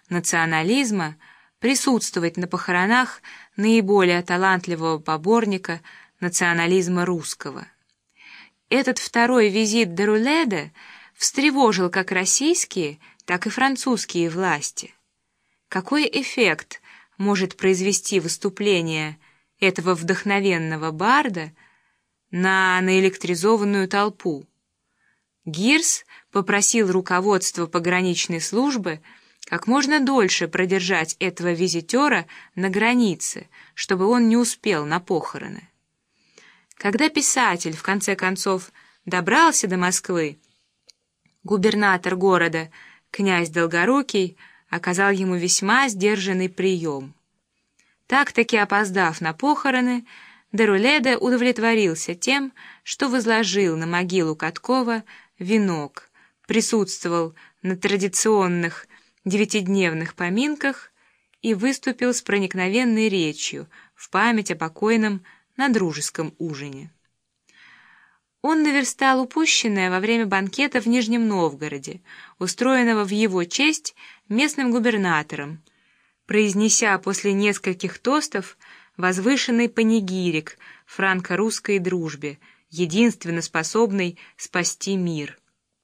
национализма присутствовать на похоронах наиболее талантливого поборника национализма русского. Этот второй визит Деруледа встревожил как российские, так и французские власти. Какой эффект может произвести выступление этого вдохновенного барда на наэлектризованную толпу? Гирс попросил руководство пограничной службы как можно дольше продержать этого визитера на границе, чтобы он не успел на похороны. Когда писатель в конце концов добрался до Москвы, губернатор города, князь Долгорукий, оказал ему весьма сдержанный прием. Так-таки опоздав на похороны, Деруледа удовлетворился тем, что возложил на могилу Каткова венок, присутствовал на традиционных 9-дневных поминках и выступил с проникновенной речью в память о покойном на дружеском ужине. Он наверстал упущенное во время банкета в Нижнем Новгороде, устроенного в его честь местным губернатором, произнеся после нескольких тостов возвышенный панигирик франко-русской дружбе, единственно способной спасти мир.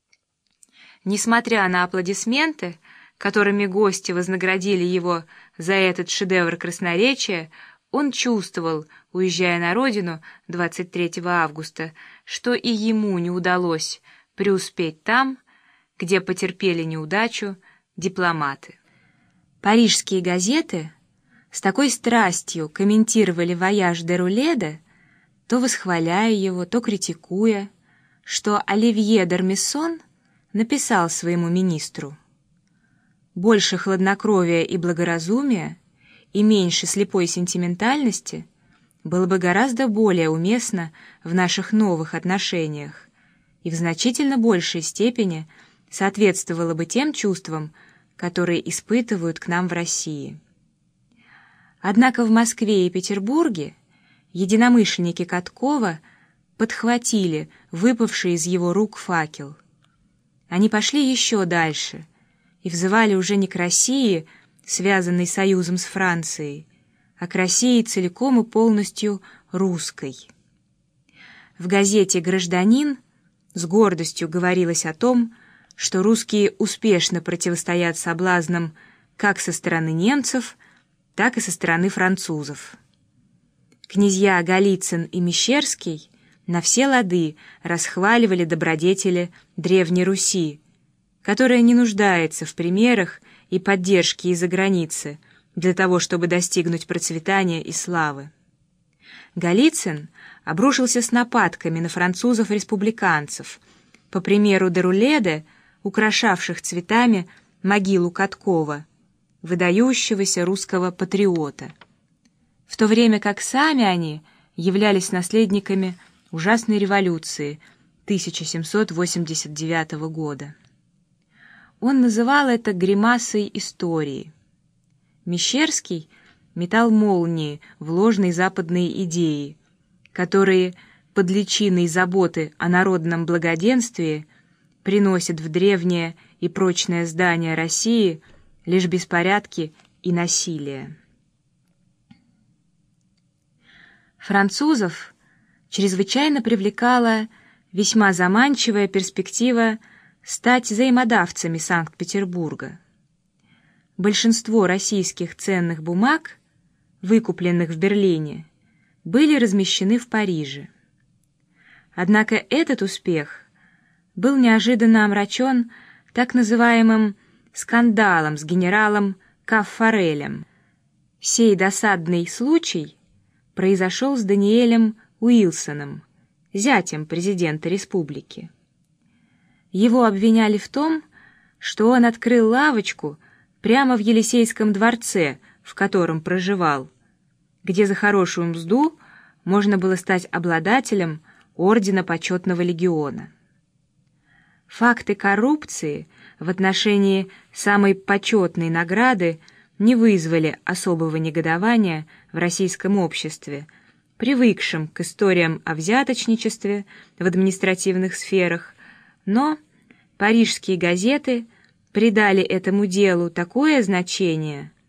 Несмотря на аплодисменты, которыми гости вознаградили его за этот шедевр красноречия, он чувствовал, уезжая на родину 23 августа, что и ему не удалось преуспеть там, где потерпели неудачу дипломаты. Парижские газеты с такой страстью комментировали вояж Деруледа, то восхваляя его, то критикуя, что Оливье Д'Армессон написал своему министру: «Больше хладнокровия и благоразумия и меньше слепой сентиментальности было бы гораздо более уместно в наших новых отношениях и в значительно большей степени соответствовало бы тем чувствам, которые испытывают к нам в России». Однако в Москве и Петербурге единомышленники Каткова подхватили выпавший из его рук факел. Они пошли еще дальше и взывали уже не к России, связанной союзом с Францией, а к России целиком и полностью русской. В газете «Гражданин» с гордостью говорилось о том, что русские успешно противостоят соблазнам как со стороны немцев, так и со стороны французов. Князья Голицын и Мещерский на все лады расхваливали добродетели Древней Руси, которая не нуждается в примерах и поддержке из-за границы для того, чтобы достигнуть процветания и славы. Голицын обрушился с нападками на французов-республиканцев, по примеру Деруледа, украшавших цветами могилу Каткова, выдающегося русского патриота, в то время как сами они являлись наследниками ужасной революции 1789 года. Он называл это гримасой истории. Мещерский метал молнии в ложные западные идеи, которые под личиной заботы о народном благоденствии приносят в древнее и прочное здание России лишь беспорядки и насилие. Французов чрезвычайно привлекала весьма заманчивая перспектива стать взаимодавцами Санкт-Петербурга. Большинство российских ценных бумаг, выкупленных в Берлине, были размещены в Париже. Однако этот успех был неожиданно омрачен так называемым скандалом с генералом Каффарелем. Сей досадный случай произошел с Даниэлем Уилсоном, зятем президента республики. Его обвиняли в том, что он открыл лавочку прямо в Елисейском дворце, в котором проживал, где за хорошую мзду можно было стать обладателем ордена Почетного легиона. Факты коррупции в отношении самой почетной награды не вызвали особого негодования в российском обществе, привыкшем к историям о взяточничестве в административных сферах, но парижские газеты придали этому делу такое значение,